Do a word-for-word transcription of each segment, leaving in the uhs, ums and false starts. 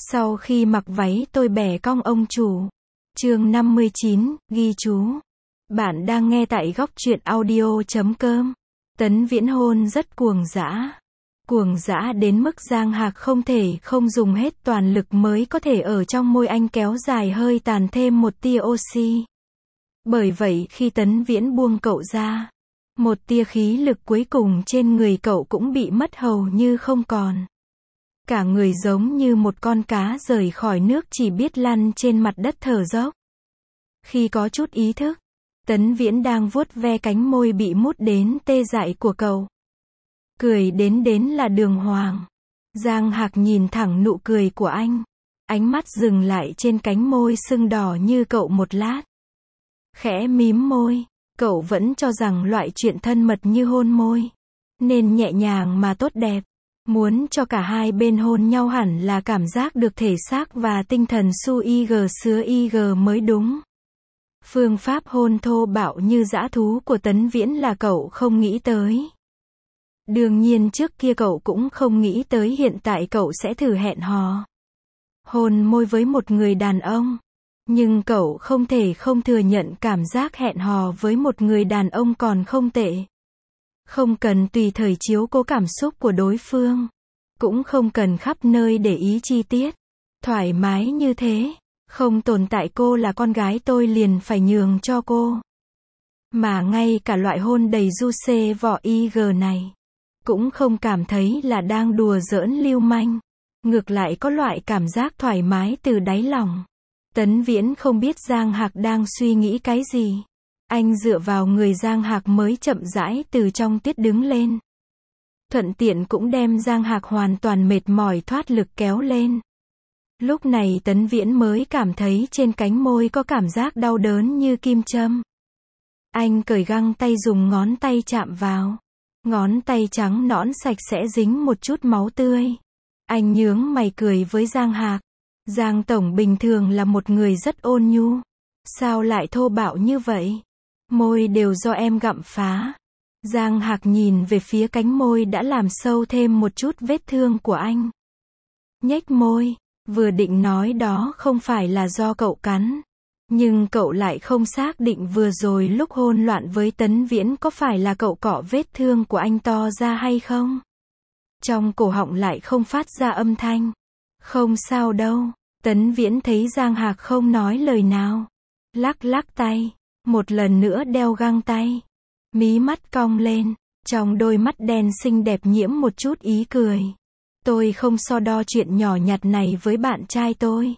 Sau khi mặc váy tôi bẻ cong ông chủ. Chương năm mươi chín, ghi chú. Bạn đang nghe tại góc truyện audio chấm com. Tấn Viễn hôn rất cuồng dã. Cuồng dã đến mức Giang Hạc không thể không dùng hết toàn lực mới có thể ở trong môi anh kéo dài hơi tàn thêm một tia oxy. Bởi vậy khi Tấn Viễn buông cậu ra, một tia khí lực cuối cùng trên người cậu cũng bị mất hầu như không còn. Cả người giống như một con cá rời khỏi nước chỉ biết lăn trên mặt đất thở dốc. Khi có chút ý thức, Tấn Viễn đang vuốt ve cánh môi bị mút đến tê dại của cậu. Cười đến đến là đường hoàng. Giang Hạc nhìn thẳng nụ cười của anh. Ánh mắt dừng lại trên cánh môi sưng đỏ như cậu một lát. Khẽ mím môi, cậu vẫn cho rằng loại chuyện thân mật như hôn môi nên nhẹ nhàng mà tốt đẹp. Muốn cho cả hai bên hôn nhau hẳn là cảm giác được thể xác và tinh thần su ig sứa ig mới đúng. Phương pháp hôn thô bạo như dã thú của Tấn Viễn là cậu không nghĩ tới. Đương nhiên trước kia cậu cũng không nghĩ tới hiện tại cậu sẽ thử hẹn hò hôn môi với một người đàn ông. Nhưng cậu không thể không thừa nhận cảm giác hẹn hò với một người đàn ông còn không tệ. Không cần tùy thời chiếu cố cảm xúc của đối phương. Cũng không cần khắp nơi để ý chi tiết. Thoải mái như thế. Không tồn tại cô là con gái tôi liền phải nhường cho cô. Mà ngay cả loại hôn đầy du xê vỏ ig này cũng không cảm thấy là đang đùa giỡn lưu manh. Ngược lại có loại cảm giác thoải mái từ đáy lòng. Tấn Viễn không biết Giang Hạc đang suy nghĩ cái gì. Anh dựa vào người Giang Hạc mới chậm rãi từ trong tuyết đứng lên. Thuận tiện cũng đem Giang Hạc hoàn toàn mệt mỏi thoát lực kéo lên. Lúc này Tấn Viễn mới cảm thấy trên cánh môi có cảm giác đau đớn như kim châm. Anh cởi găng tay dùng ngón tay chạm vào. Ngón tay trắng nõn sạch sẽ dính một chút máu tươi. Anh nhướng mày cười với Giang Hạc. Giang Tổng bình thường là một người rất ôn nhu. Sao lại thô bạo như vậy? Môi đều do em gặm phá. Giang Hạc nhìn về phía cánh môi đã làm sâu thêm một chút vết thương của anh. Nhếch môi, vừa định nói đó không phải là do cậu cắn. Nhưng cậu lại không xác định vừa rồi lúc hôn loạn với Tấn Viễn có phải là cậu cọ vết thương của anh to ra hay không? Trong cổ họng lại không phát ra âm thanh. Không sao đâu. Tấn Viễn thấy Giang Hạc không nói lời nào. Lắc lắc tay. Một lần nữa đeo găng tay. Mí mắt cong lên. Trong đôi mắt đen xinh đẹp nhiễm một chút ý cười. Tôi không so đo chuyện nhỏ nhặt này với bạn trai tôi.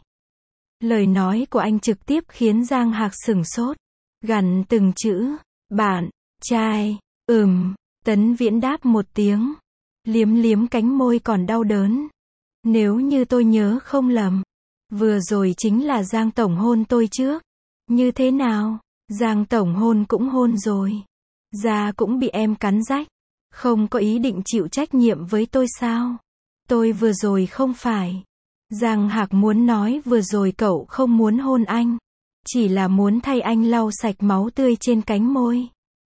Lời nói của anh trực tiếp khiến Giang Hạc sửng sốt. Gằn từng chữ. Bạn trai. Ừm. Tấn Viễn đáp một tiếng. Liếm liếm cánh môi còn đau đớn. Nếu như tôi nhớ không lầm, vừa rồi chính là Giang Tổng hôn tôi trước. Như thế nào? Giang Tổng hôn cũng hôn rồi. Da cũng bị em cắn rách. Không có ý định chịu trách nhiệm với tôi sao? Tôi vừa rồi không phải. Giang Hạc muốn nói vừa rồi cậu không muốn hôn anh. Chỉ là muốn thay anh lau sạch máu tươi trên cánh môi.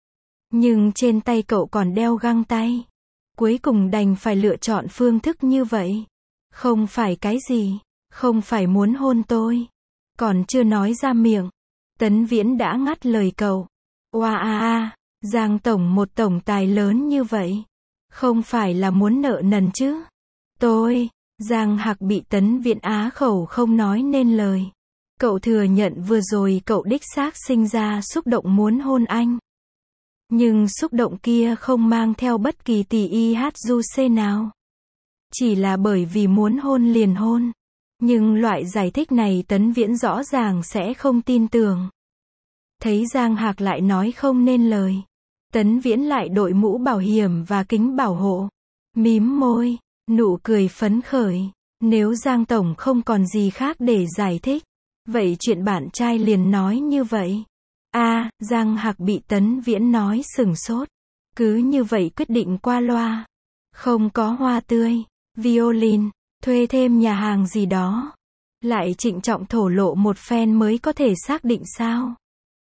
Nhưng trên tay cậu còn đeo găng tay. Cuối cùng đành phải lựa chọn phương thức như vậy. Không phải cái gì. Không phải muốn hôn tôi. Còn chưa nói ra miệng. Tấn Viễn đã ngắt lời cậu. Oa a a. Giang Tổng một tổng tài lớn như vậy. Không phải là muốn nợ nần chứ. Tôi. Giang Hạc bị Tấn Viễn á khẩu không nói nên lời. Cậu thừa nhận vừa rồi cậu đích xác sinh ra xúc động muốn hôn anh. Nhưng xúc động kia không mang theo bất kỳ tì y hát du xê nào. Chỉ là bởi vì muốn hôn liền hôn. Nhưng loại giải thích này Tấn Viễn rõ ràng sẽ không tin tưởng. Thấy Giang Hạc lại nói không nên lời. Tấn Viễn lại đội mũ bảo hiểm và kính bảo hộ. Mím môi, nụ cười phấn khởi. Nếu Giang Tổng không còn gì khác để giải thích, vậy chuyện bạn trai liền nói như vậy. A, à, Giang Hạc bị Tấn Viễn nói sửng sốt. Cứ như vậy quyết định qua loa. Không có hoa tươi, violin, thuê thêm nhà hàng gì đó. Lại trịnh trọng thổ lộ một phen mới có thể xác định sao.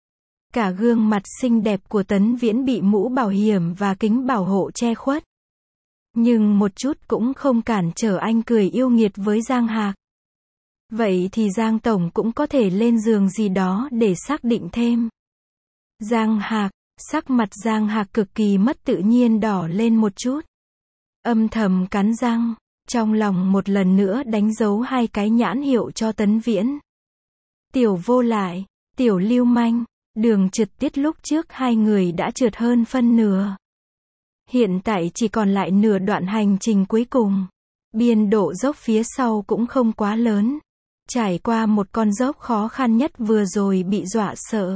Cả gương mặt xinh đẹp của Tấn Viễn bị mũ bảo hiểm và kính bảo hộ che khuất. Nhưng một chút cũng không cản trở anh cười yêu nghiệt với Giang Hạc. Vậy thì Giang Tổng cũng có thể lên giường gì đó để xác định thêm. Giang Hạc, sắc mặt Giang Hạc cực kỳ mất tự nhiên đỏ lên một chút. Âm thầm cắn răng, trong lòng một lần nữa đánh dấu hai cái nhãn hiệu cho Tấn Viễn. Tiểu vô lại, tiểu lưu manh, đường trượt tiết lúc trước hai người đã trượt hơn phân nửa. Hiện tại chỉ còn lại nửa đoạn hành trình cuối cùng. Biên độ dốc phía sau cũng không quá lớn. Trải qua một con dốc khó khăn nhất vừa rồi bị dọa sợ.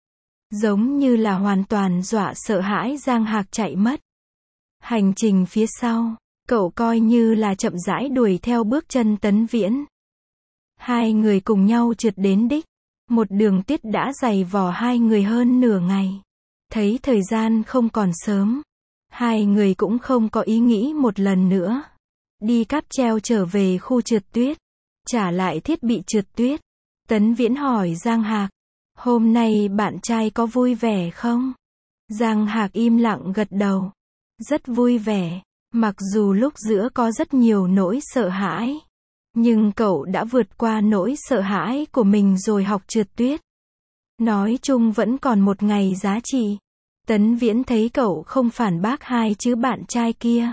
Giống như là hoàn toàn dọa sợ hãi Giang Hạc chạy mất. Hành trình phía sau, cậu coi như là chậm rãi đuổi theo bước chân Tấn Viễn. Hai người cùng nhau trượt đến đích. Một đường tiết đã dày vò hai người hơn nửa ngày. Thấy thời gian không còn sớm. Hai người cũng không có ý nghĩ một lần nữa. Đi cáp treo trở về khu trượt tuyết. Trả lại thiết bị trượt tuyết. Tấn Viễn hỏi Giang Hạc. Hôm nay bạn trai có vui vẻ không? Giang Hạc im lặng gật đầu. Rất vui vẻ. Mặc dù lúc giữa có rất nhiều nỗi sợ hãi. Nhưng cậu đã vượt qua nỗi sợ hãi của mình rồi học trượt tuyết. Nói chung vẫn còn một ngày giá trị. Tấn Viễn thấy cậu không phản bác hai chữ bạn trai kia.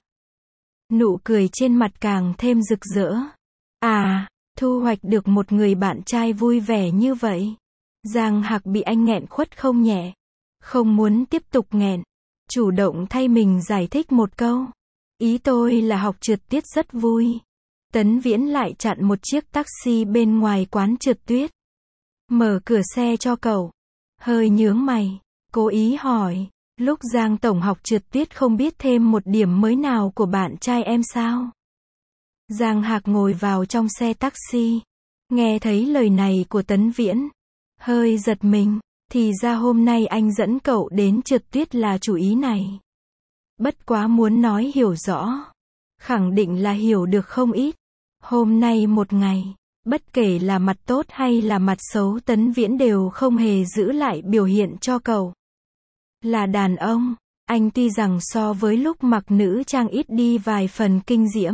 Nụ cười trên mặt càng thêm rực rỡ. À, thu hoạch được một người bạn trai vui vẻ như vậy. Giang Hạc bị anh nghẹn khuất không nhẹ. Không muốn tiếp tục nghẹn. Chủ động thay mình giải thích một câu. Ý tôi là học trượt tuyết rất vui. Tấn Viễn lại chặn một chiếc taxi bên ngoài quán trượt tuyết. Mở cửa xe cho cậu. Hơi nhướng mày. Cố ý hỏi. Lúc Giang Tổng học trượt tuyết không biết thêm một điểm mới nào của bạn trai em sao? Giang Hạc ngồi vào trong xe taxi. Nghe thấy lời này của Tấn Viễn. Hơi giật mình. Thì ra hôm nay anh dẫn cậu đến trượt tuyết là chủ ý này. Bất quá muốn nói hiểu rõ. Khẳng định là hiểu được không ít. Hôm nay một ngày. Bất kể là mặt tốt hay là mặt xấu Tấn Viễn đều không hề giữ lại biểu hiện cho cậu. Là đàn ông, anh tuy rằng so với lúc mặc nữ trang ít đi vài phần kinh diễm.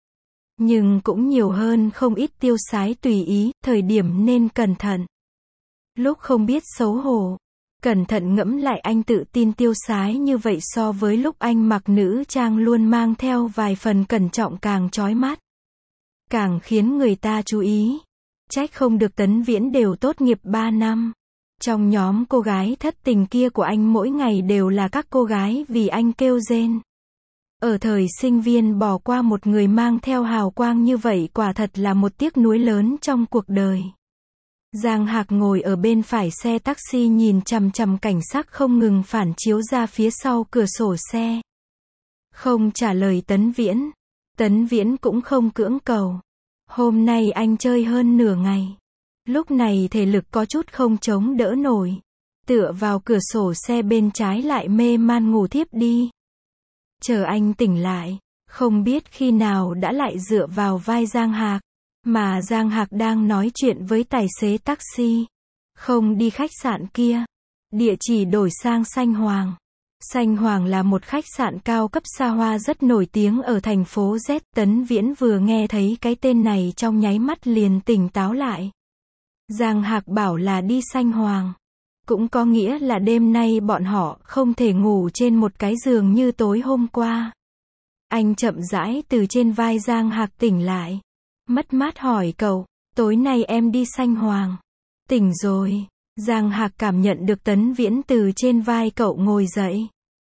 Nhưng cũng nhiều hơn không ít tiêu sái tùy ý, thời điểm nên cẩn thận. Lúc không biết xấu hổ, cẩn thận ngẫm lại anh tự tin tiêu sái như vậy so với lúc anh mặc nữ trang luôn mang theo vài phần cẩn trọng càng chói mắt. Càng khiến người ta chú ý. Trách không được Tấn Viễn đều tốt nghiệp ba năm. Trong nhóm cô gái thất tình kia của anh mỗi ngày đều là các cô gái vì anh kêu rên. Ở thời sinh viên bỏ qua một người mang theo hào quang như vậy quả thật là một tiếc nuối lớn trong cuộc đời. Giang Hạc ngồi ở bên phải xe taxi nhìn chằm chằm cảnh sắc không ngừng phản chiếu ra phía sau cửa sổ xe. Không trả lời Tấn Viễn. Tấn Viễn cũng không cưỡng cầu. Hôm nay anh chơi hơn nửa ngày. Lúc này thể lực có chút không chống đỡ nổi. Tựa vào cửa sổ xe bên trái lại mê man ngủ thiếp đi. Chờ anh tỉnh lại, không biết khi nào đã lại dựa vào vai Giang Hạc. Mà Giang Hạc đang nói chuyện với tài xế taxi. Không đi khách sạn kia. Địa chỉ đổi sang Xanh Hoàng. Xanh Hoàng là một khách sạn cao cấp xa hoa rất nổi tiếng ở thành phố Z. Tấn Viễn vừa nghe thấy cái tên này trong nháy mắt liền tỉnh táo lại. Giang Hạc bảo là đi Xanh Hoàng. Cũng có nghĩa là đêm nay bọn họ không thể ngủ trên một cái giường như tối hôm qua. Anh chậm rãi từ trên vai Giang Hạc tỉnh lại. Mất mát hỏi cậu, tối nay em đi Xanh Hoàng. Tỉnh rồi. Giang Hạc cảm nhận được Tấn Viễn từ trên vai cậu ngồi dậy.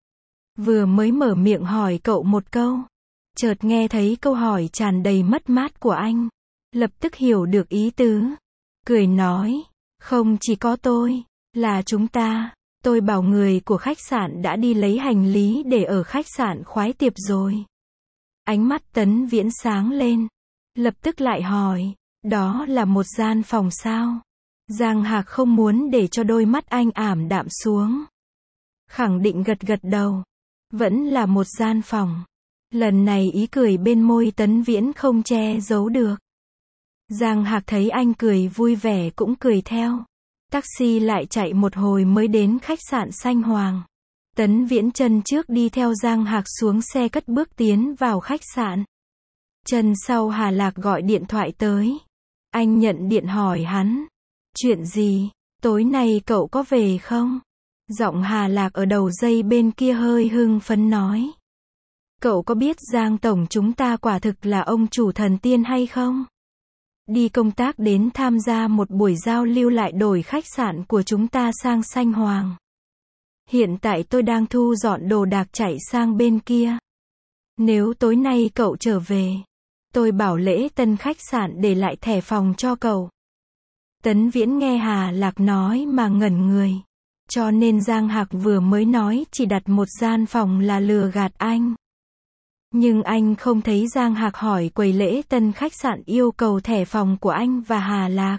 Vừa mới mở miệng hỏi cậu một câu. Chợt nghe thấy câu hỏi tràn đầy mất mát của anh. Lập tức hiểu được ý tứ. Cười nói, không chỉ có tôi, là chúng ta. Tôi bảo người của khách sạn đã đi lấy hành lý để ở khách sạn khoái tiệp rồi. Ánh mắt Tấn Viễn sáng lên. Lập tức lại hỏi, đó là một gian phòng sao? Giang Hạc không muốn để cho đôi mắt anh ảm đạm xuống. Khẳng định gật gật đầu. Vẫn là một gian phòng. Lần này ý cười bên môi Tấn Viễn không che giấu được. Giang Hạc thấy anh cười vui vẻ cũng cười theo. Taxi lại chạy một hồi mới đến khách sạn Xanh Hoàng. Tấn Viễn chân trước đi theo Giang Hạc xuống xe cất bước tiến vào khách sạn. Chân sau Hà Lạc gọi điện thoại tới. Anh nhận điện hỏi hắn. Chuyện gì? Tối nay cậu có về không? Giọng Hà Lạc ở đầu dây bên kia hơi hưng phấn nói. Cậu có biết Giang Tổng chúng ta quả thực là ông chủ thần tiên hay không? Đi công tác đến tham gia một buổi giao lưu lại đổi khách sạn của chúng ta sang xanh hoàng. Hiện tại tôi đang thu dọn đồ đạc chạy sang bên kia. Nếu tối nay cậu trở về, tôi bảo lễ tân khách sạn để lại thẻ phòng cho cậu. Tấn Viễn nghe Hà Lạc nói mà ngẩn người. Cho nên Giang Hạc vừa mới nói chỉ đặt một gian phòng là lừa gạt anh. Nhưng anh không thấy Giang Hạc hỏi quầy lễ tân khách sạn yêu cầu thẻ phòng của anh và Hà Lạc.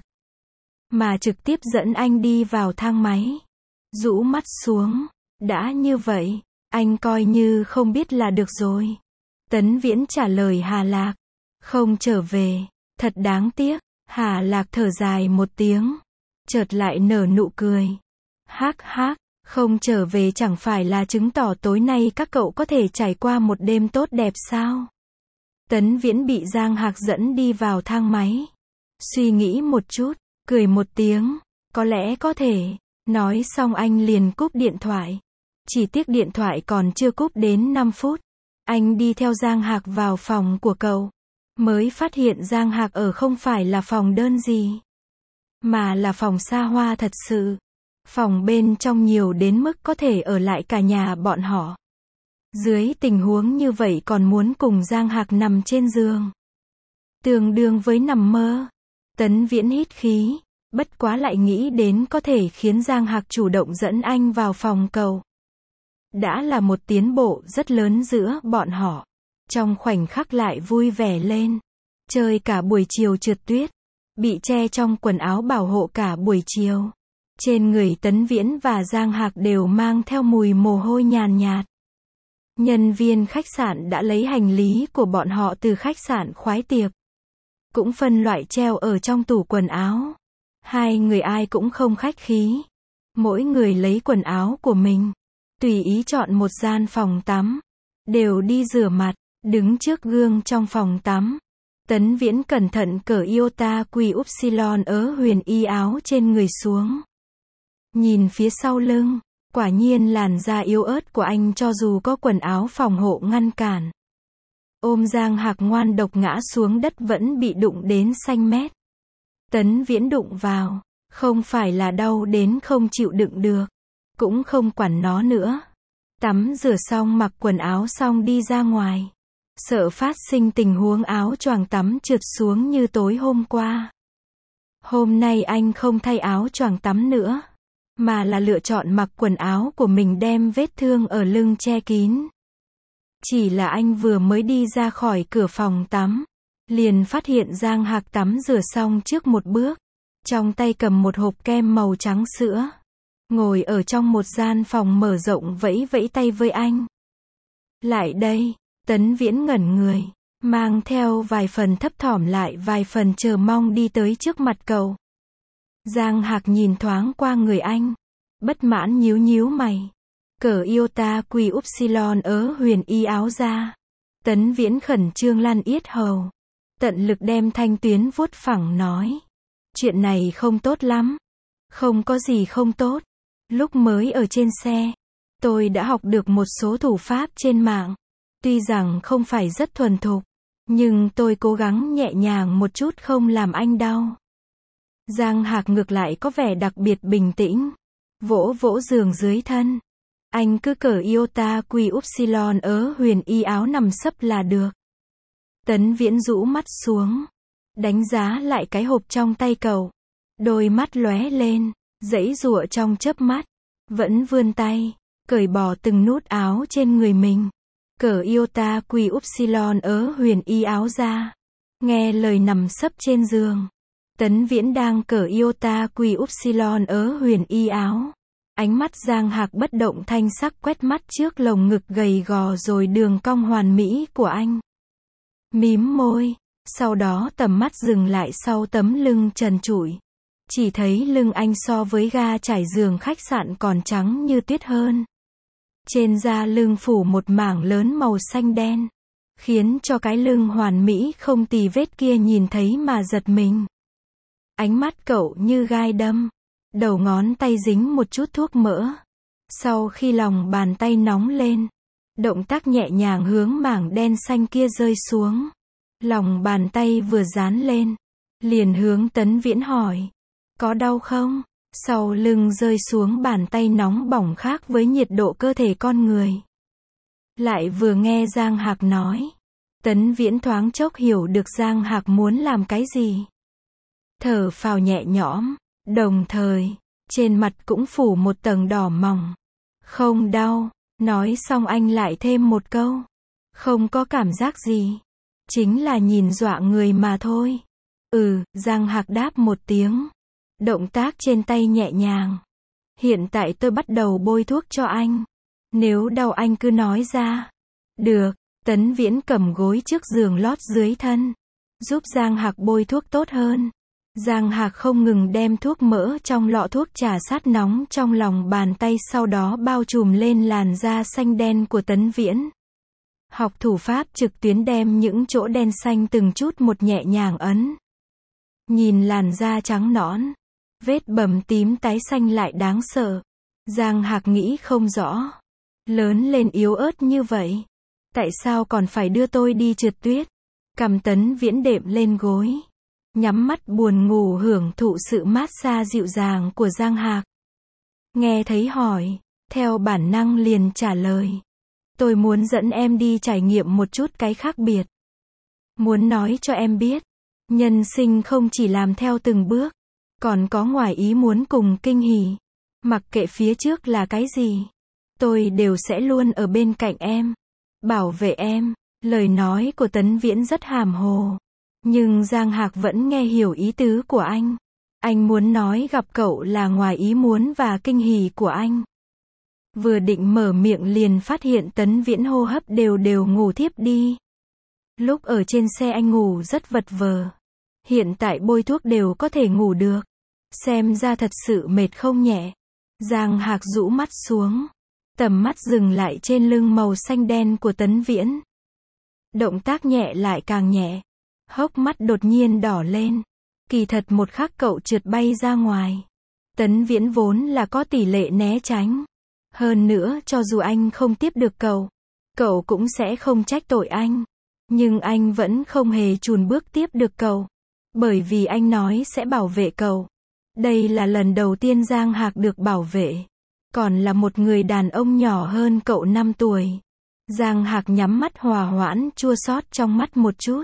Mà trực tiếp dẫn anh đi vào thang máy. Rũ mắt xuống. Đã như vậy, anh coi như không biết là được rồi. Tấn Viễn trả lời Hà Lạc. Không trở về. Thật đáng tiếc. Hà Lạc thở dài một tiếng. Chợt lại nở nụ cười. Hắc hắc, không trở về chẳng phải là chứng tỏ tối nay các cậu có thể trải qua một đêm tốt đẹp sao? Tấn Viễn bị Giang Hạc dẫn đi vào thang máy. Suy nghĩ một chút, cười một tiếng. Có lẽ có thể. Nói xong anh liền cúp điện thoại. Chỉ tiếc điện thoại còn chưa cúp đến năm phút. Anh đi theo Giang Hạc vào phòng của cậu. Mới phát hiện Giang Hạc ở không phải là phòng đơn gì. Mà là phòng xa hoa thật sự. Phòng bên trong nhiều đến mức có thể ở lại cả nhà bọn họ. Dưới tình huống như vậy còn muốn cùng Giang Hạc nằm trên giường. Tương đương với nằm mơ. Tấn Viễn hít khí. Bất quá lại nghĩ đến có thể khiến Giang Hạc chủ động dẫn anh vào phòng cậu. Đã là một tiến bộ rất lớn giữa bọn họ. Trong khoảnh khắc lại vui vẻ lên. Chơi cả buổi chiều trượt tuyết. Bị che trong quần áo bảo hộ cả buổi chiều. Trên người Tấn Viễn và Giang Hạc đều mang theo mùi mồ hôi nhàn nhạt. Nhân viên khách sạn đã lấy hành lý của bọn họ từ khách sạn khoái tiệc. Cũng phân loại treo ở trong tủ quần áo. Hai người ai cũng không khách khí. Mỗi người lấy quần áo của mình. Tùy ý chọn một gian phòng tắm. Đều đi rửa mặt. Đứng trước gương trong phòng tắm. Tấn Viễn cẩn thận cởi iota quy upsilon ớ huyền y áo trên người xuống. Nhìn phía sau lưng. Quả nhiên làn da yếu ớt của anh cho dù có quần áo phòng hộ ngăn cản. Ôm Giang Hạc ngoan độc ngã xuống đất vẫn bị đụng đến xanh mét. Tấn Viễn đụng vào. Không phải là đau đến không chịu đựng được. Cũng không quản nó nữa. Tắm rửa xong mặc quần áo xong đi ra ngoài. Sợ phát sinh tình huống áo choàng tắm trượt xuống như tối hôm qua. Hôm nay anh không thay áo choàng tắm nữa. Mà là lựa chọn mặc quần áo của mình đem vết thương ở lưng che kín. Chỉ là anh vừa mới đi ra khỏi cửa phòng tắm. Liền phát hiện Giang Hạc tắm rửa xong trước một bước. Trong tay cầm một hộp kem màu trắng sữa. Ngồi ở trong một gian phòng mở rộng vẫy vẫy tay với anh. Lại đây, Tấn Viễn ngẩn người. Mang theo vài phần thấp thỏm lại vài phần chờ mong đi tới trước mặt cậu. Giang Hạc nhìn thoáng qua người anh. Bất mãn nhíu nhíu mày. Cởi iota quy upsilon ớ huyền y áo ra. Tấn Viễn khẩn trương lăn yết hầu. Tận lực đem thanh tuyến vuốt phẳng nói. Chuyện này không tốt lắm. Không có gì không tốt. Lúc mới ở trên xe, tôi đã học được một số thủ pháp trên mạng. Tuy rằng không phải rất thuần thục, nhưng tôi cố gắng nhẹ nhàng một chút không làm anh đau. Giang Hạc ngược lại có vẻ đặc biệt bình tĩnh. Vỗ vỗ giường dưới thân. Anh cứ cởi iota quy upsilon ớ huyền y áo nằm sấp là được. Tấn Viễn rũ mắt xuống. Đánh giá lại cái hộp trong tay cậu. Đôi mắt lóe lên. Giãy giụa trong chớp mắt. Vẫn vươn tay. Cởi bỏ từng nút áo trên người mình. Cởi iota quy upsilon ớ huyền y áo ra. Nghe lời nằm sấp trên giường. Tấn Viễn đang cởi iota quy upsilon ớ huyền y áo. Ánh mắt Giang Hạc bất động thanh sắc quét mắt trước lồng ngực gầy gò rồi đường cong hoàn mỹ của anh. Mím môi. Sau đó tầm mắt dừng lại sau tấm lưng trần trụi. Chỉ thấy lưng anh so với ga trải giường khách sạn còn trắng như tuyết hơn. Trên da lưng phủ một mảng lớn màu xanh đen. Khiến cho cái lưng hoàn mỹ không tì vết kia nhìn thấy mà giật mình. Ánh mắt cậu như gai đâm. Đầu ngón tay dính một chút thuốc mỡ. Sau khi lòng bàn tay nóng lên, động tác nhẹ nhàng hướng mảng đen xanh kia rơi xuống. Lòng bàn tay vừa dán lên, liền hướng Tấn Viễn hỏi. Có đau không? Sau lưng rơi xuống bàn tay nóng bỏng khác với nhiệt độ cơ thể con người. Lại vừa nghe Giang Hạc nói. Tấn Viễn thoáng chốc hiểu được Giang Hạc muốn làm cái gì. Thở phào nhẹ nhõm, đồng thời, trên mặt cũng phủ một tầng đỏ mỏng. Không đau, nói xong anh lại thêm một câu. Không có cảm giác gì. Chính là nhìn dọa người mà thôi. Ừ, Giang Hạc đáp một tiếng. Động tác trên tay nhẹ nhàng. Hiện tại tôi bắt đầu bôi thuốc cho anh. Nếu đau anh cứ nói ra. Được, Tấn Viễn cầm gối trước giường lót dưới thân. Giúp Giang Hạc bôi thuốc tốt hơn. Giang Hạc không ngừng đem thuốc mỡ trong lọ thuốc trà sát nóng trong lòng bàn tay sau đó bao trùm lên làn da xanh đen của Tấn Viễn. Học thủ pháp trực tuyến đem những chỗ đen xanh từng chút một nhẹ nhàng ấn. Nhìn làn da trắng nõn, vết bầm tím tái xanh lại đáng sợ. Giang Hạc nghĩ không rõ. Lớn lên yếu ớt như vậy. Tại sao còn phải đưa tôi đi trượt tuyết? Cầm Tấn Viễn đệm lên gối. Nhắm mắt buồn ngủ hưởng thụ sự mát xa dịu dàng của Giang Hạc. Nghe thấy hỏi, theo bản năng liền trả lời. Tôi muốn dẫn em đi trải nghiệm một chút cái khác biệt. Muốn nói cho em biết, nhân sinh không chỉ làm theo từng bước, còn có ngoài ý muốn cùng kinh hỉ. Mặc kệ phía trước là cái gì, tôi đều sẽ luôn ở bên cạnh em, bảo vệ em. Lời nói của Tấn Viễn rất hàm hồ, nhưng Giang Hạc vẫn nghe hiểu ý tứ của anh. Anh muốn nói gặp cậu là ngoài ý muốn và kinh hỉ của anh. Vừa định mở miệng liền phát hiện Tấn Viễn hô hấp đều đều ngủ thiếp đi. Lúc ở trên xe anh ngủ rất vật vờ. Hiện tại bôi thuốc đều có thể ngủ được. Xem ra thật sự mệt không nhẹ. Giang Hạc rũ mắt xuống. Tầm mắt dừng lại trên lưng màu xanh đen của Tấn Viễn. Động tác nhẹ lại càng nhẹ. Hốc mắt đột nhiên đỏ lên. Kỳ thật một khắc cậu trượt bay ra ngoài. Tấn Viễn vốn là có tỷ lệ né tránh. Hơn nữa cho dù anh không tiếp được cậu, cậu cũng sẽ không trách tội anh. Nhưng anh vẫn không hề chùn bước tiếp được cậu. Bởi vì anh nói sẽ bảo vệ cậu. Đây là lần đầu tiên Giang Hạc được bảo vệ. Còn là một người đàn ông nhỏ hơn cậu năm tuổi. Giang Hạc nhắm mắt hòa hoãn chua xót trong mắt một chút.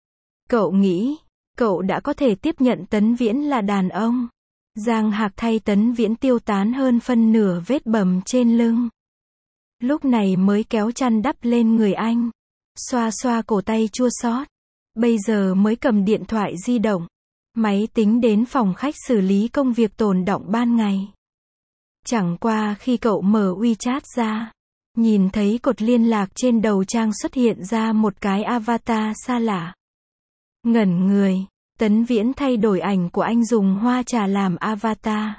Cậu nghĩ, cậu đã có thể tiếp nhận Tấn Viễn là đàn ông. Giang Hạc thay Tấn Viễn tiêu tán hơn phân nửa vết bầm trên lưng. Lúc này mới kéo chăn đắp lên người anh. Xoa xoa cổ tay chua xót. Bây giờ mới cầm điện thoại di động, máy tính đến phòng khách xử lý công việc tồn đọng ban ngày. Chẳng qua khi cậu mở WeChat ra, nhìn thấy cột liên lạc trên đầu trang xuất hiện ra một cái avatar xa lạ. Ngẩn người, Tấn Viễn thay đổi ảnh của anh dùng hoa trà làm avatar.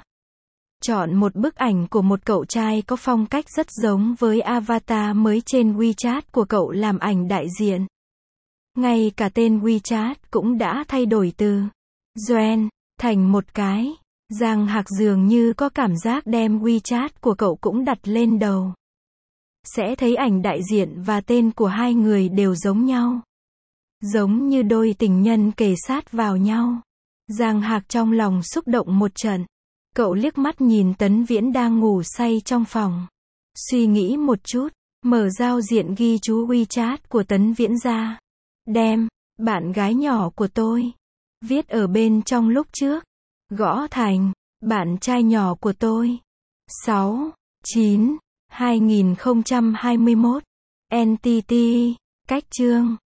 Chọn một bức ảnh của một cậu trai có phong cách rất giống với avatar mới trên WeChat của cậu làm ảnh đại diện. Ngay cả tên WeChat cũng đã thay đổi từ Doan thành một cái. Giang Hạc dường như có cảm giác đem WeChat của cậu cũng đặt lên đầu. Sẽ thấy ảnh đại diện và tên của hai người đều giống nhau. Giống như đôi tình nhân kề sát vào nhau. Giang Hạc trong lòng xúc động một trận. Cậu liếc mắt nhìn Tấn Viễn đang ngủ say trong phòng. Suy nghĩ một chút, mở giao diện ghi chú WeChat của Tấn Viễn ra. Đem, bạn gái nhỏ của tôi. Viết ở bên trong lúc trước. Gõ thành, bạn trai nhỏ của tôi. sáu, chín, hai nghìn không trăm hai mươi mốt. en tê tê, cách chương.